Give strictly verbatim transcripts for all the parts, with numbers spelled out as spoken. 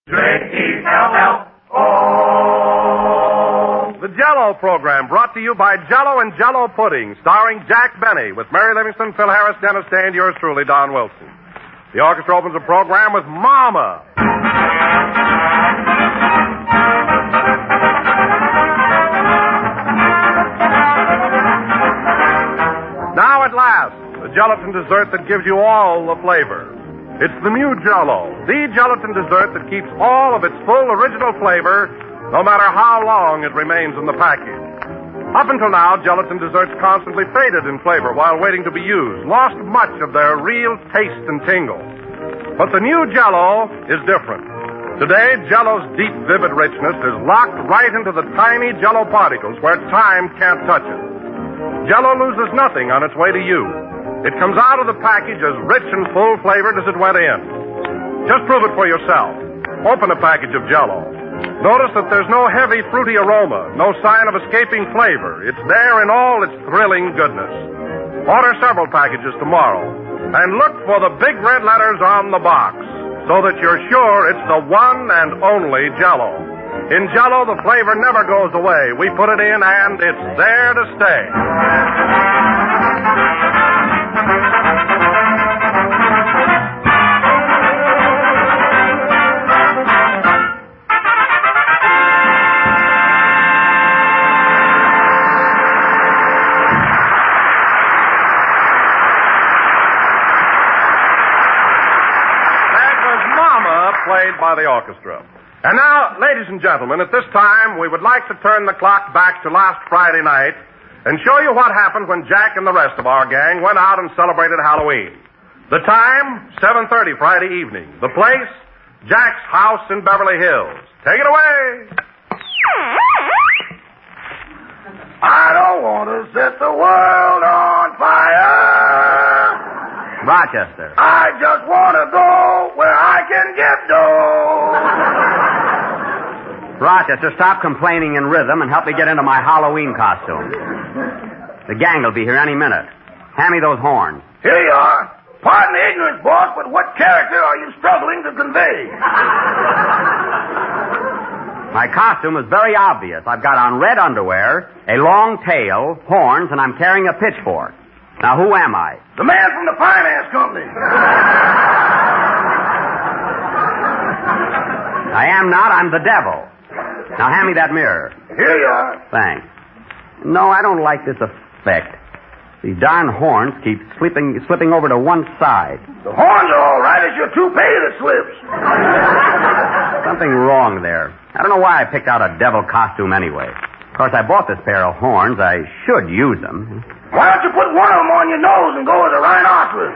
Drink E L L O. The Jell-O program brought to you by Jell-O and Jell-O Pudding, starring Jack Benny with Mary Livingston, Phil Harris, Dennis Day, and yours truly, Don Wilson. The orchestra opens the program with Mama. Now at last, the gelatin dessert that gives you all the flavor. It's the new Jell-O, the gelatin dessert that keeps all of its full original flavor, no matter how long it remains in the package. Up until now, gelatin desserts constantly faded in flavor while waiting to be used, lost much of their real taste and tingle. But the new Jell-O is different. Today, Jell-O's deep, vivid richness is locked right into the tiny Jell-O particles where time can't touch it. Jell-O loses nothing on its way to you. It comes out of the package as rich and full-flavored as it went in. Just prove it for yourself. Open a package of Jell-O. Notice that there's no heavy, fruity aroma, no sign of escaping flavor. It's there in all its thrilling goodness. Order several packages tomorrow. And look for the big red letters on the box so that you're sure it's the one and only Jell-O. In Jell-O, the flavor never goes away. We put it in, and it's there to stay. Played by the orchestra. And now, ladies and gentlemen, at this time, we would like to turn the clock back to last Friday night and show you what happened when Jack and the rest of our gang went out and celebrated Halloween. The time, seven thirty Friday evening. The place, Jack's house in Beverly Hills. Take it away. I don't want to set the world on fire. Rochester. I just want to go where I can get dough. Rochester, stop complaining in rhythm and help me get into my Halloween costume. The gang will be here any minute. Hand me those horns. Here you are. Pardon the ignorance, boss, but what character are you struggling to convey? My costume is very obvious. I've got on red underwear, a long tail, horns, and I'm carrying a pitchfork. Now, who am I? The man from the finance company. I am not. I'm the devil. Now, hand me that mirror. Here you are. Thanks. No, I don't like this effect. These darn horns keep slipping, slipping over to one side. The horns are all right. It's your toupee that slips. Something wrong there. I don't know why I picked out a devil costume anyway. Of course, I bought this pair of horns. I should use them. Why don't you put one of them on your nose and go as a rhinoceros?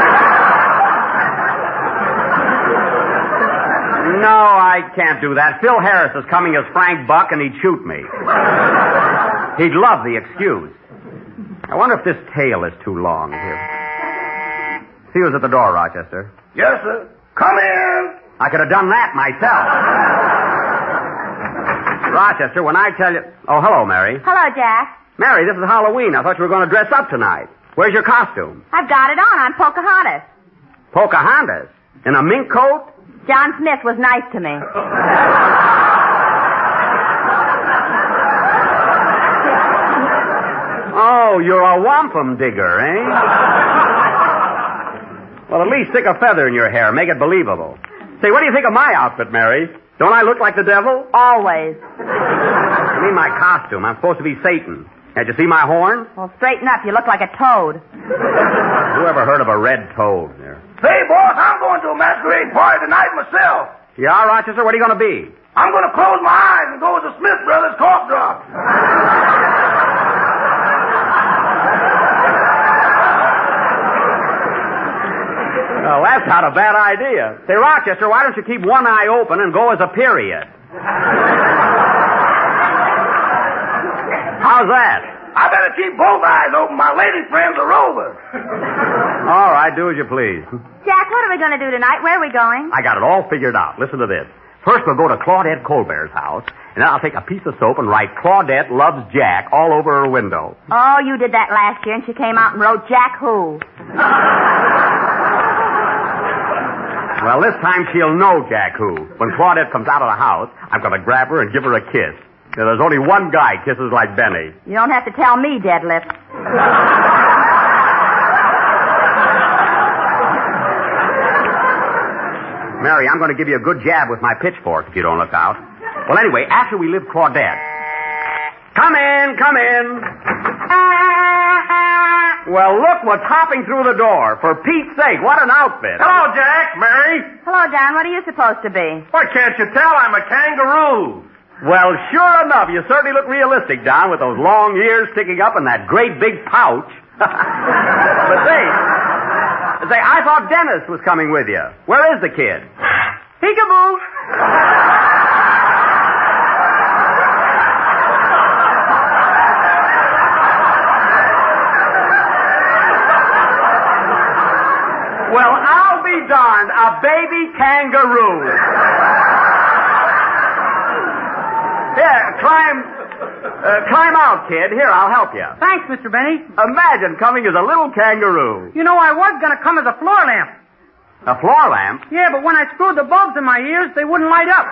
No, I can't do that. Phil Harris is coming as Frank Buck, and he'd shoot me. He'd love the excuse. I wonder if this tail is too long here. See who's at the door, Rochester. Yes, sir. Come in. I could have done that myself. Rochester, when I tell you... Oh, hello, Mary. Hello, Jack. Mary, this is Halloween. I thought you were going to dress up tonight. Where's your costume? I've got it on. I'm Pocahontas. Pocahontas? In a mink coat? John Smith was nice to me. Oh, you're a wampum digger, eh? Well, at least stick a feather in your hair. Make it believable. Say, what do you think of my outfit, Mary? Don't I look like the devil? Always. I mean my costume. I'm supposed to be Satan. Had you see my horn? Well, straighten up. You look like a toad. Who ever heard of a red toad there? Hey, boss, I'm going to a masquerade party tonight myself. Yeah, Rochester? What are you going to be? I'm going to close my eyes and go as the Smith Brothers cough drop. Well, that's not a bad idea. Say, Rochester, why don't you keep one eye open and go as a period? How's that? I better keep both eyes open. My lady friend's a rover. All right, do as you please. Jack, what are we going to do tonight? Where are we going? I got it all figured out. Listen to this. First, we'll go to Claudette Colbert's house, and then I'll take a piece of soap and write Claudette loves Jack all over her window. Oh, you did that last year, and she came out and wrote Jack who? Well, this time she'll know Jack who. When Claudette comes out of the house, I'm going to grab her and give her a kiss. You know, there's only one guy kisses like Benny. You don't have to tell me, Deadlift. Mary, I'm going to give you a good jab with my pitchfork if you don't look out. Well, anyway, after we leave Claudette. Come in, come in. Well, look what's hopping through the door. For Pete's sake, what an outfit. Hello, Jack, Mary. Hello, Don. What are you supposed to be? Why can't you tell I'm a kangaroo? Well, sure enough, you certainly look realistic, Don, with those long ears sticking up and that great big pouch. But say, say, I thought Dennis was coming with you. Where is the kid? Peekaboo. Well, I'll be darned. A baby kangaroo. Here, climb, uh, climb out, kid. Here, I'll help you. Thanks, Mister Benny. Imagine coming as a little kangaroo. You know, I was going to come as a floor lamp. A floor lamp? Yeah, but when I screwed the bulbs in my ears, they wouldn't light up.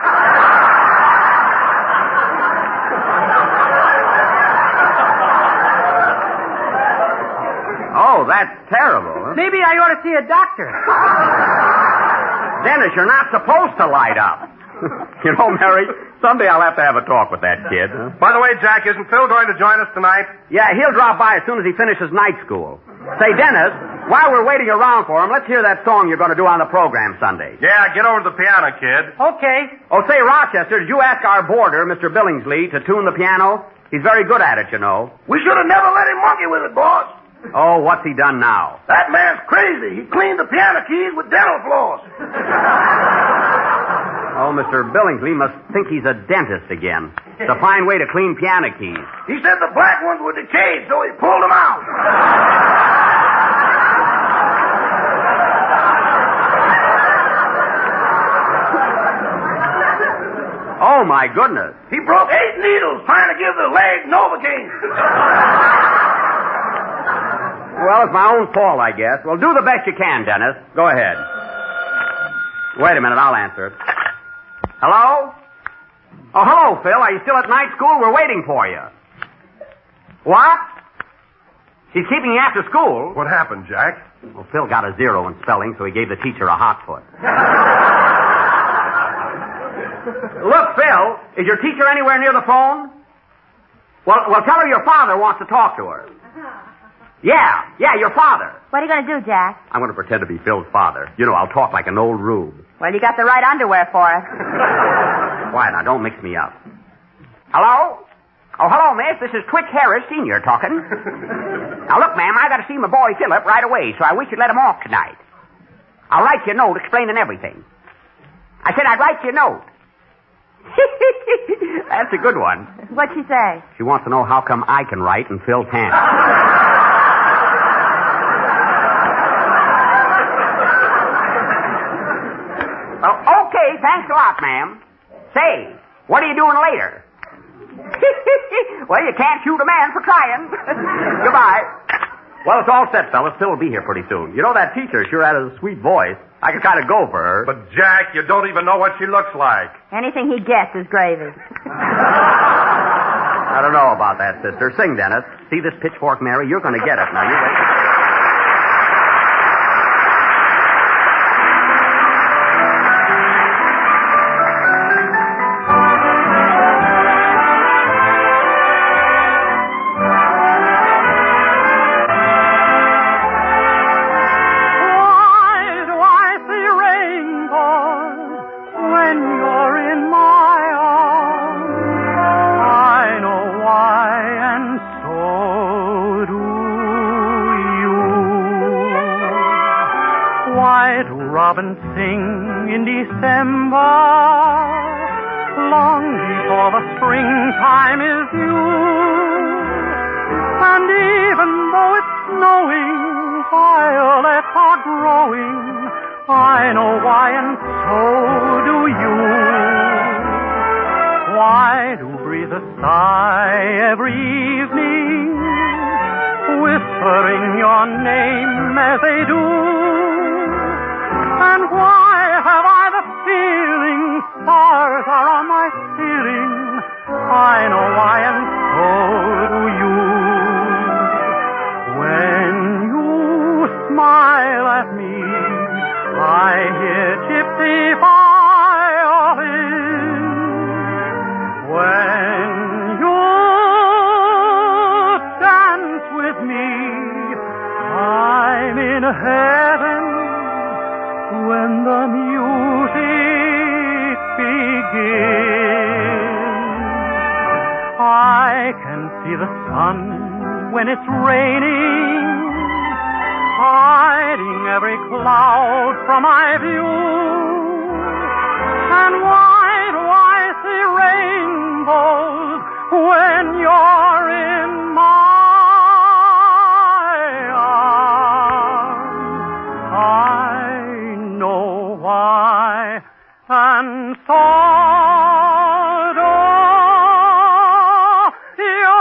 Oh, that's terrible. Huh? Maybe I ought to see a doctor. Dennis, you're not supposed to light up. You know, Mary, someday I'll have to have a talk with that kid. Huh? By the way, Jack, isn't Phil going to join us tonight? Yeah, he'll drop by as soon as he finishes night school. Say, Dennis, while we're waiting around for him, let's hear that song you're going to do on the program Sunday. Yeah, get over to the piano, kid. Okay. Oh, say, Rochester, did you ask our boarder, Mister Billingsley, to tune the piano? He's very good at it, you know. We should have never let him monkey with it, boss. Oh, what's he done now? That man's crazy. He cleaned the piano keys with dental floss. Oh, Mister Billingsley must think he's a dentist again. It's a fine way to clean piano keys. He said the black ones were decayed, so he pulled them out. Oh, my goodness. He broke eight needles trying to give the leg Novocaine. Well, it's my own fault, I guess. Well, do the best you can, Dennis. Go ahead. Wait a minute, I'll answer it. Hello? Oh, hello, Phil. Are you still at night school? We're waiting for you. What? She's keeping you after school? What happened, Jack? Well, Phil got a zero in spelling, so he gave the teacher a hot foot. Look, Phil, is your teacher anywhere near the phone? Well, well, tell her your father wants to talk to her. Yeah, yeah, your father. What are you going to do, Jack? I'm going to pretend to be Phil's father. You know, I'll talk like an old rube. Well, you got the right underwear for it. Quiet now, don't mix me up. Hello? Oh, hello, miss. This is Twitch Harris, Senior, talking. Now, look, ma'am, I got to see my boy Philip right away, so I wish you'd let him off tonight. I'll write you a note explaining everything. I said I'd write you a note. That's a good one. What'd she say? She wants to know how come I can write and Phil can't. Oh, okay, thanks a lot, ma'am. Say, what are you doing later? Well, you can't shoot a man for trying. Goodbye. Well, it's all set, fellas. Phil will be here pretty soon. You know, that teacher sure had a sweet voice. I could kind of go for her. But, Jack, you don't even know what she looks like. Anything he gets is gravy. I don't know about that, sister. Sing, Dennis. See this pitchfork, Mary? You're going to get it. Now, you wait. Robin sing in December, long before the springtime is due. And even though it's snowing, violets are growing. I know why, and so do you. Why do breathe a sigh every evening, whispering your name as they do? And why are on my ceiling. I know why, and so do you. When you smile at me, I hear gypsy violins. When you dance with me, I'm in heaven. When the music begins, I can see the sun when it's raining, hiding every cloud from my view. And why do I see rainbows when you're in my arms? I know why, and so do you.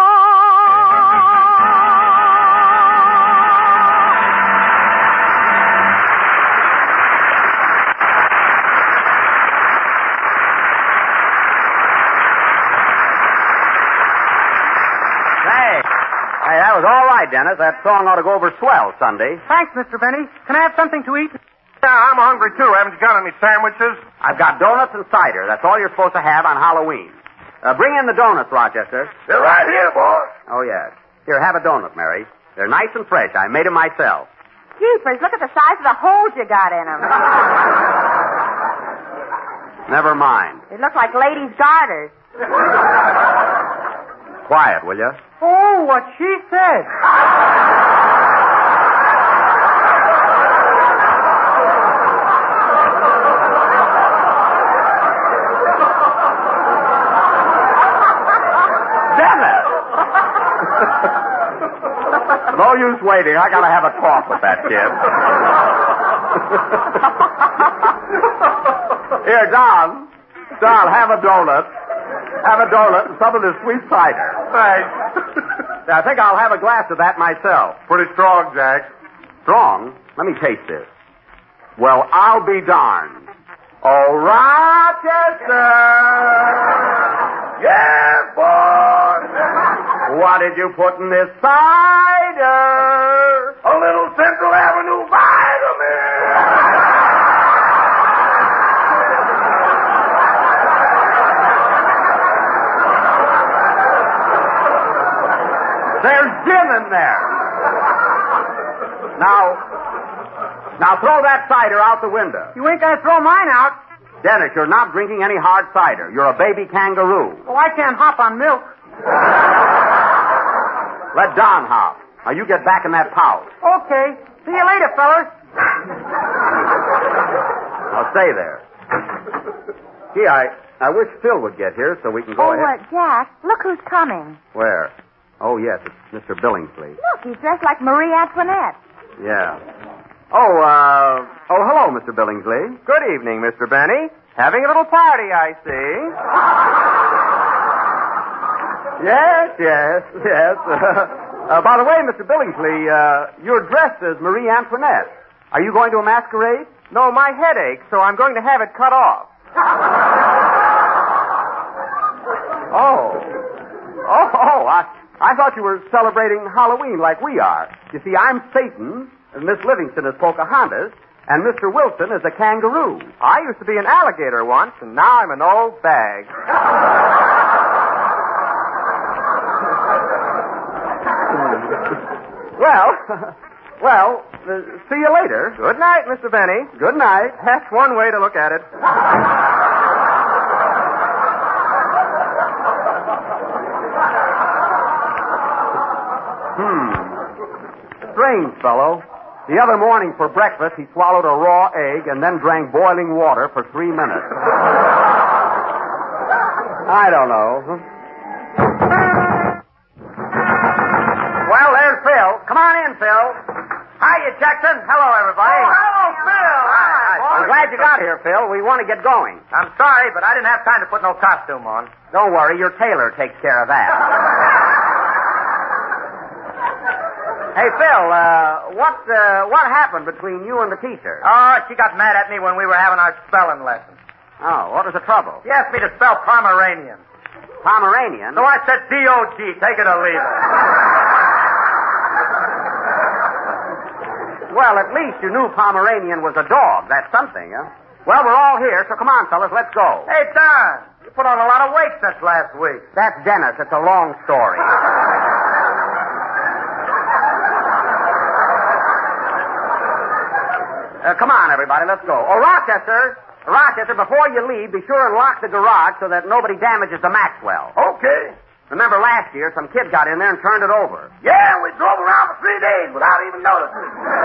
Hey, that was all right, Dennis. That song ought to go over swell Sunday. Thanks, Mister Benny. Can I have something to eat? Yeah, I'm hungry, too. Haven't you got any sandwiches? I've got donuts and cider. That's all you're supposed to have on Halloween. Uh, bring in the donuts, Rochester. They're right here, boss. Oh, yes. Here, have a donut, Mary. They're nice and fresh. I made them myself. Jeepers, look at the size of the holes you got in them. Never mind. They look like ladies' garters. Quiet, will you? Oh, what she said. Dennis! No use waiting. I gotta have a talk with that kid. Here, Don. Don, have a donut. Have a donut and some of this sweet cider. Thanks. I think I'll have a glass of that myself. Pretty strong, Jack. Strong? Let me taste this. Well, I'll be darned. Oh, Rochester! Yes, boss. What did you put in this cider? A little Central Avenue vitamin. There's gin in there. Now, now throw that cider out the window. You ain't gonna throw mine out. Dennis, you're not drinking any hard cider. You're a baby kangaroo. Oh, I can't hop on milk. Let Don hop. Now you get back in that pouch. Okay. See you later, fellas. Now stay there. Gee, I, I wish Phil would get here so we can go Oh, ahead. uh, Jack, look who's coming. Where? Oh, yes, it's Mister Billingsley. Look, he's dressed like Marie Antoinette. Yeah. Oh, uh, oh, hello, Mister Billingsley. Good evening, Mister Benny. Having a little party, I see. Yes, yes, yes. Uh, uh, by the way, Mister Billingsley, uh, you're dressed as Marie Antoinette. Are you going to a masquerade? No, my head aches, so I'm going to have it cut off. Oh. Oh, oh, I, I thought you were celebrating Halloween like we are. You see, I'm Satan, and Miss Livingston is Pocahontas, and Mister Wilson is a kangaroo. I used to be an alligator once, and now I'm an old bag. Well, well, uh, see you later. Good night, Mister Benny. Good night. That's one way to look at it. Hmm. Strange fellow. The other morning for breakfast, he swallowed a raw egg and then drank boiling water for three minutes. I don't know. Well, there's Phil. Come on in, Phil. Hiya, Jackson. Hello, everybody. Oh, hello, Phil. Hi, I'm glad you got here, Phil. We want to get going. I'm sorry, but I didn't have time to put no costume on. Don't worry, your tailor takes care of that. Hey, Phil, uh, what, uh, what happened between you and the teacher? Oh, she got mad at me when we were having our spelling lesson. Oh, what was the trouble? He asked me to spell Pomeranian. Pomeranian? So I said D O G. Take it or leave it. Well, at least you knew Pomeranian was a dog. That's something, huh? Well, we're all here, so come on, fellas, let's go. Hey, Don, you put on a lot of weight since last week. That's Dennis. It's a long story. uh, come on, everybody, let's go. Oh, Rochester, Rochester, before you leave, be sure and lock the garage so that nobody damages the Maxwell. Okay. Remember last year, some kid got in there and turned it over. Yeah, we drove around for three days without even noticing.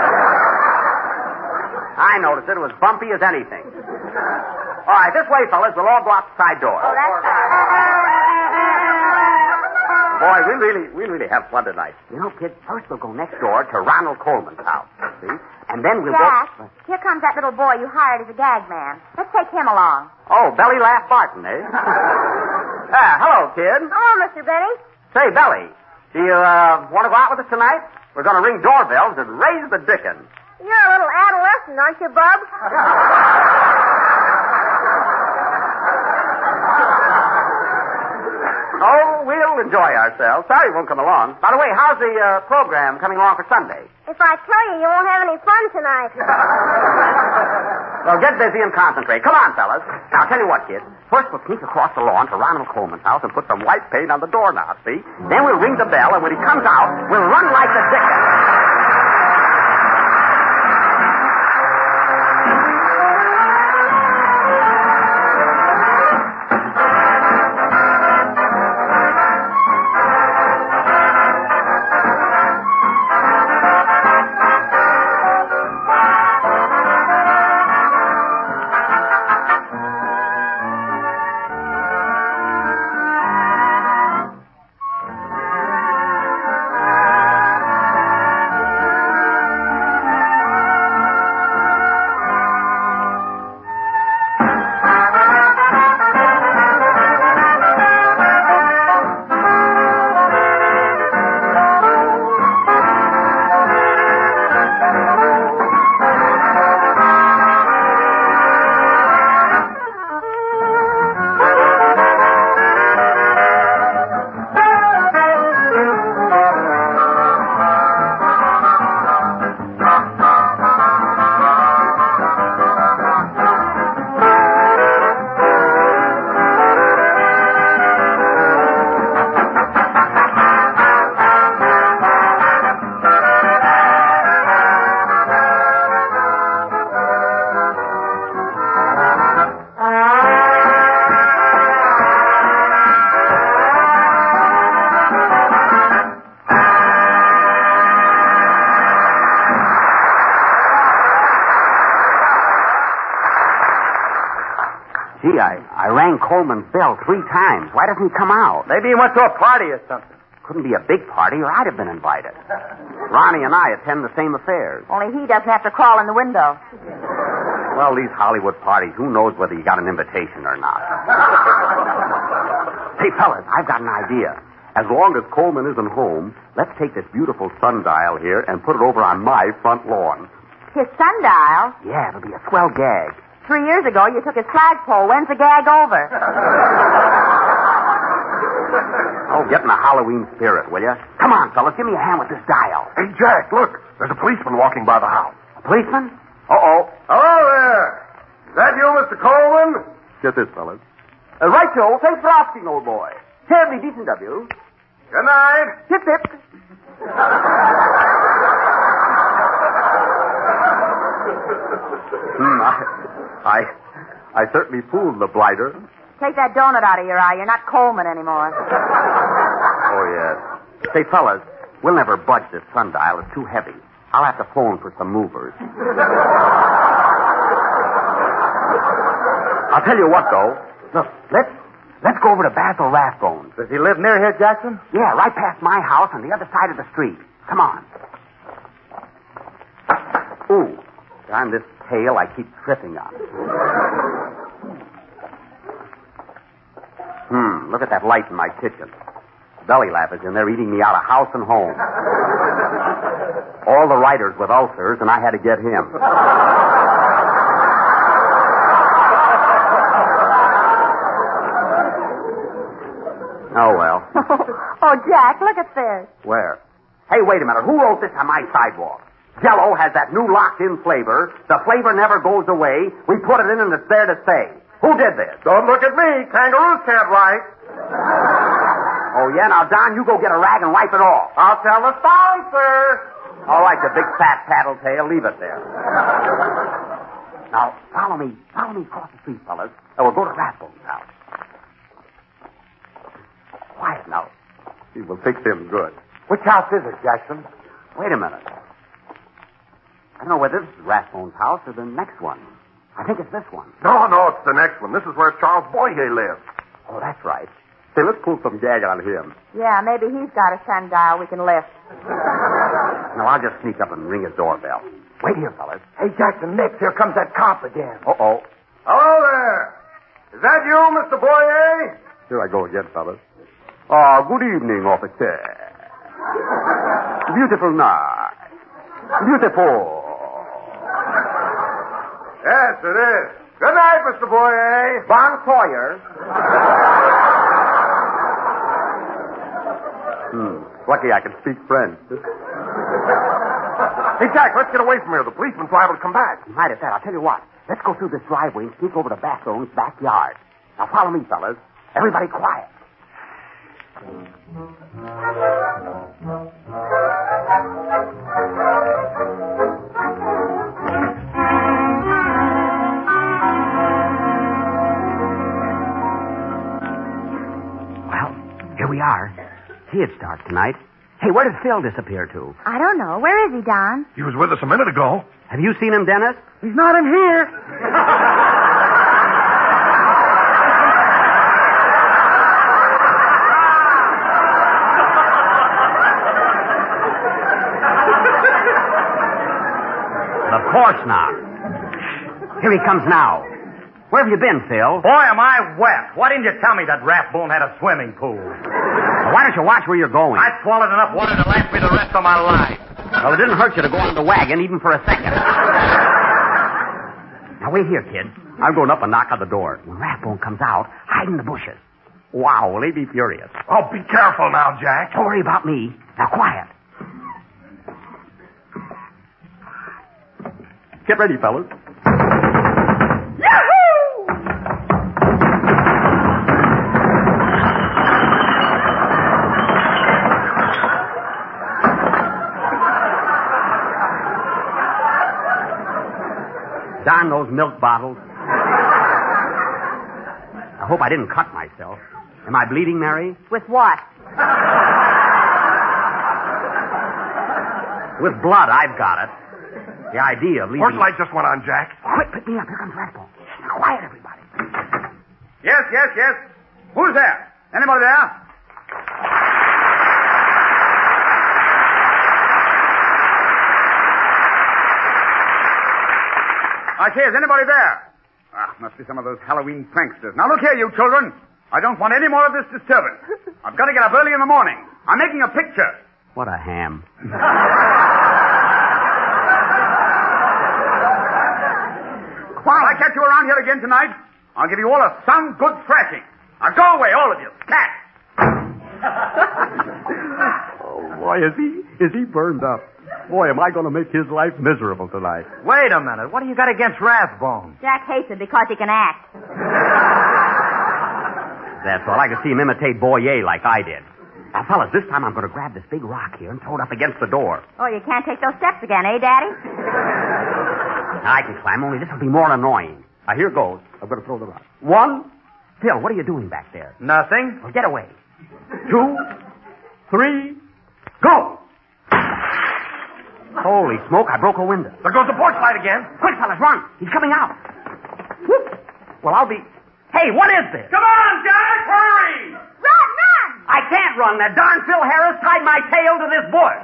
I noticed it. It was bumpy as anything. All right, this way, fellas. We'll all go out the side door. Oh, that's Boy, we really, we really have fun tonight. You know, kid, first we'll go next door to Ronald Coleman's house, see? And then we'll Jack, go... here comes that little boy you hired as a gag man. Let's take him along. Oh, Belly Laugh Barton, eh? ah, hello, kid. Hello, Mister Benny. Say, Belly, do you, uh, want to go out with us tonight? We're going to ring doorbells and raise the dickens. You're a little adolescent, aren't you, Bub? Oh, we'll enjoy ourselves. Sorry you won't come along. By the way, how's the uh, program coming along for Sunday? If I tell you, you won't have any fun tonight. Well, get busy and concentrate. Come on, fellas. Now, I'll tell you what, kid. First, we'll sneak across the lawn to Ronald Coleman's house and put some white paint on the doorknob, see? Then we'll ring the bell, and when he comes out, we'll run like the dickens. Gee, I, I rang Coleman's bell three times. Why doesn't he come out? Maybe he went to a party or something. Couldn't be a big party, or I'd have been invited. Ronnie and I attend the same affairs. Only he doesn't have to crawl in the window. Well, these Hollywood parties, who knows whether you got an invitation or not? Hey, fellas, I've got an idea. As long as Coleman isn't home, let's take this beautiful sundial here and put it over on my front lawn. His sundial? Yeah, it'll be a swell gag. Three years ago, you took his flagpole. When's the gag over? Oh, get in the Halloween spirit, will you? Come on, fellas, give me a hand with this dial. Hey, Jack, look. There's a policeman walking by the house. A policeman? Uh-oh. Hello there. Is that you, Mister Coleman? Get this, fellas. Uh, right, Joe. Thanks for asking, old boy. Terribly decent of you. Good night. Hip, hip. hmm, I, I, I certainly fooled the blighter. Take that donut out of your eye. You're not Coleman anymore. Oh, yes. Say, fellas, we'll never budge this sundial. It's too heavy. I'll have to phone for some movers. I'll tell you what, though. Look, let's let's go over to Basil Rathbone's. Does he live near here, Jackson? Yeah, right past my house on the other side of the street. Come on. Ooh, darn this tail I keep tripping on. Hmm, look at that light in my kitchen. Belly Laugh is in there eating me out of house and home. All the writers with ulcers, and I had to get him. Oh, well. Oh, Jack, look at this. Where? Hey, wait a minute. Who wrote this on my sidewalk? Jell-O has that new locked-in flavor. The flavor never goes away. We put it in and it's there to stay. Who did this? Don't look at me. Kangaroos can't write. Oh, yeah? Now, Don, you go get a rag and wipe it off. I'll tell the sponsor. All right, you big fat tattletale. Leave it there. Now, follow me. Follow me across the street, fellas, and we'll go to Rathbone's house. Quiet now. He will fix him good. Which house is it, Jackson? Wait a minute. I don't know whether this is Rathbone's house or the next one. I think it's this one. No, no, it's the next one. This is where Charles Boyer lives. Oh, that's right. Say, let's pull some gag on him. Yeah, maybe he's got a sundial we can lift. Now, I'll just sneak up and ring his doorbell. Wait here, fellas. Hey, Jackson, next, here comes that cop again. Uh-oh. Hello there. Is that you, Mister Boyer? Here I go again, fellas. Ah, good evening, officer. Beautiful night. Beautiful. Yes, it is. Good night, Mister Boyer. Bon Sawyer. hmm. Lucky I can speak French. Hey, Jack, let's get away from here. The policeman's liable to come back. Right at that. I'll tell you what. Let's go through this driveway and sneak over to Bathrone's backyard. Now, follow me, fellas. Everybody quiet. Well, here we are. See, it's dark tonight. Hey, where did Phil disappear to? I don't know. Where is he, Don? He was with us a minute ago. Have you seen him, Dennis? He's not in here. Of course not. Here he comes now. Where have you been, Phil? Boy, am I wet. Why didn't you tell me that Rathbone had a swimming pool? Well, why don't you watch where you're going? I swallowed enough water to last me the rest of my life. Well, it didn't hurt you to go on the wagon even for a second. Now, wait here, kid. I'm going up and knock on the door. When Rathbone comes out, hide in the bushes. Wow, will he be furious? Oh, be careful now, Jack. Don't worry about me. Now, quiet. Get ready, fellas. Darn those milk bottles. I hope I didn't cut myself. Am I bleeding, Mary? With what? With blood, I've got it. The idea of leaving... Horse light just went on, Jack. Quick, pick me up. Here comes Rathbone. Now, quiet, everybody. Yes, yes, yes. Who's there? Anybody there? I say, is anybody there? Ah, must be some of those Halloween pranksters. Now, look here, you children. I don't want any more of this disturbance. I've got to get up early in the morning. I'm making a picture. What a ham. If I catch you around here again tonight, I'll give you all a sound good thrashing. Now, go away, all of you. Cat. Oh, boy, is he, is he burned up. Boy, am I going to make his life miserable tonight. Wait a minute. What do you got against Rathbone? Jack hates him because he can act. That's all. I can see him imitate Boyer like I did. Now, fellas, this time I'm going to grab this big rock here and throw it up against the door. Oh, you can't take those steps again, eh, Daddy? I can climb, only this will be more annoying. Now, here goes. I'm going to throw the rock. One. Phil, what are you doing back there? Nothing. Well, get away. Two. Three. Go! Holy smoke, I broke a window. There goes the porch light again. Quick, fellas, run. He's coming out. Whoop. Well, I'll be... Hey, what is this? Come on, Jack, hurry! Run, run! I can't run. That darn Phil Harris tied my tail to this bush.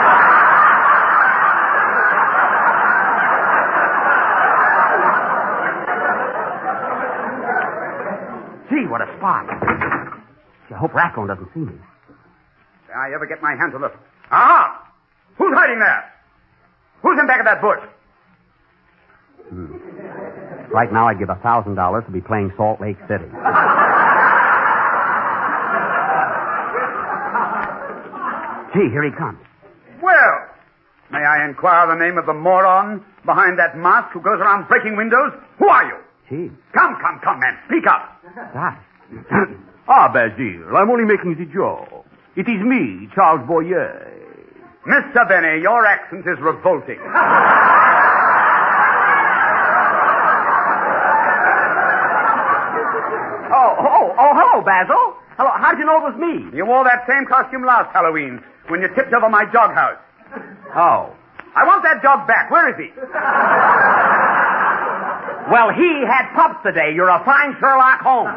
Gee, what a spot. I hope Rathbone doesn't see me. Did I ever get my hands on this? Ah! Who's hiding there? Who's in back of that bush? Hmm. Right now, I'd give a thousand dollars to be playing Salt Lake City. Gee, here he comes. Well, may I inquire the name of the moron behind that mask who goes around breaking windows? Who are you? Gee. Come, come, come, man. Speak up. That. Ah, Basil, I'm only making the joke. It is me, Charles Boyer. Mister Benny, your accent is revolting. Oh, oh, oh, hello, Basil. Hello, how did you know it was me? You wore that same costume last Halloween when you tipped over my dog house. Oh. I want that dog back. Where is he? Well, he had pups today. You're a fine Sherlock Holmes.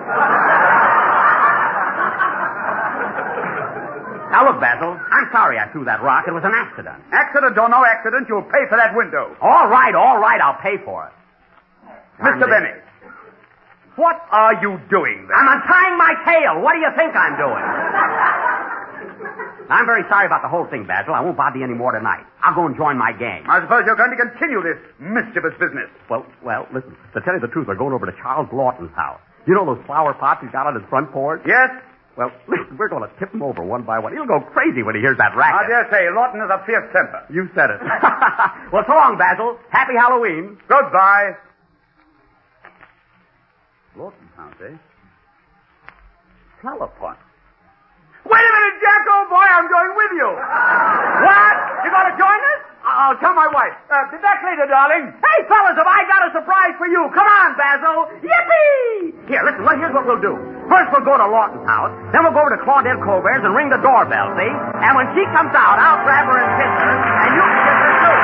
Now, look, Basil, I'm sorry I threw that rock. It was an accident. Accident or no accident, you'll pay for that window. All right, all right, I'll pay for it. Mister Benny, what are you doing there? I'm untying my tail. What do you think I'm doing? I'm very sorry about the whole thing, Basil. I won't bother you any more tonight. I'll go and join my gang. I suppose you're going to continue this mischievous business. Well, well, listen, to tell you the truth, we're going over to Charles Lawton's house. You know those flower pots he's got on his front porch? Yes? Well, listen, we're going to tip him over one by one. He'll go crazy when he hears that I racket. dare say, Lawton has a fierce temper. You said it. Well, so long, Basil. Happy Halloween. Goodbye. Lawton's house, eh? Telephone. Wait a minute, Jack, old boy, I'm going with you. What? You going to join us? I'll tell my wife. Uh, be back later, darling. Hey, fellas, have I got a surprise for you? Come on, Basil. Yippee! Here, listen, well, here's what we'll do. First, we'll go to Lawton's house. Then we'll go over to Claudette Colbert's and ring the doorbell, see? And when she comes out, I'll grab her and kiss her, and you can kiss her, too.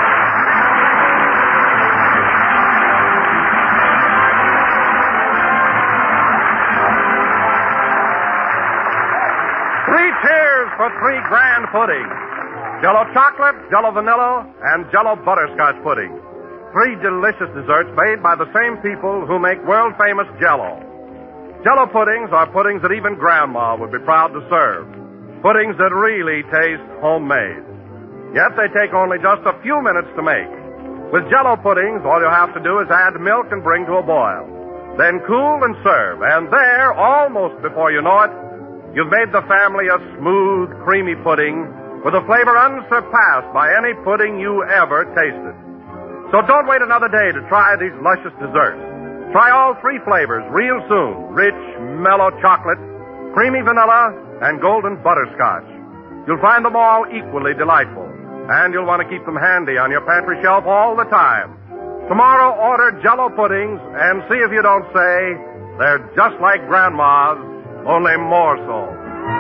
Three cheers for three grand puddings. Jello chocolate, Jello vanilla, and Jello butterscotch pudding. Three delicious desserts made by the same people who make world-famous Jello. Jello puddings are puddings that even Grandma would be proud to serve. Puddings that really taste homemade. Yet they take only just a few minutes to make. With Jello puddings, all you have to do is add milk and bring to a boil. Then cool and serve. And there, almost before you know it, you've made the family a smooth, creamy pudding with a flavor unsurpassed by any pudding you ever tasted. So don't wait another day to try these luscious desserts. Try all three flavors real soon. Rich, mellow chocolate, creamy vanilla, and golden butterscotch. You'll find them all equally delightful. And you'll want to keep them handy on your pantry shelf all the time. Tomorrow, order Jello puddings and see if you don't say they're just like Grandma's, only more so.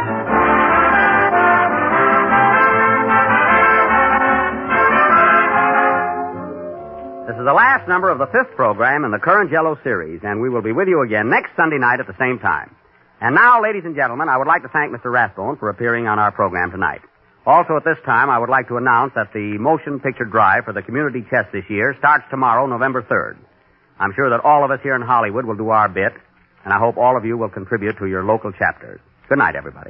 This is the last number of the fifth program in the current Jello series, and we will be with you again next Sunday night at the same time. And now, ladies and gentlemen, I would like to thank Mister Rathbone for appearing on our program tonight. Also, at this time, I would like to announce that the motion picture drive for the community chest this year starts tomorrow, November third. I'm sure that all of us here in Hollywood will do our bit, and I hope all of you will contribute to your local chapters. Good night, everybody.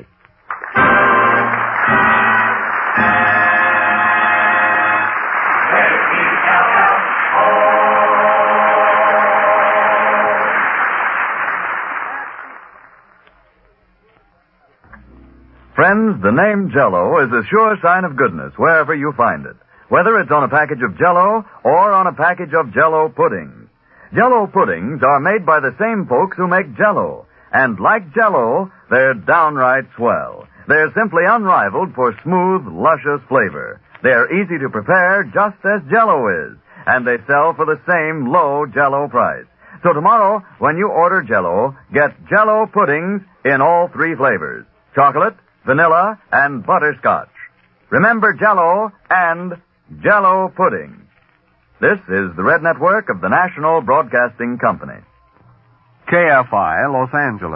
Friends, the name Jell-O is a sure sign of goodness wherever you find it, whether it's on a package of Jell-O or on a package of Jell-O puddings. Jell-O puddings are made by the same folks who make Jell-O, and like Jell-O, they're downright swell. They're simply unrivaled for smooth, luscious flavor. They're easy to prepare just as Jell-O is, and they sell for the same low Jell-O price. So tomorrow, when you order Jell-O, get Jell-O puddings in all three flavors: chocolate, vanilla, and butterscotch. Remember Jell-O and Jell-O pudding. This is the Red Network of the National Broadcasting Company. K F I, Los Angeles.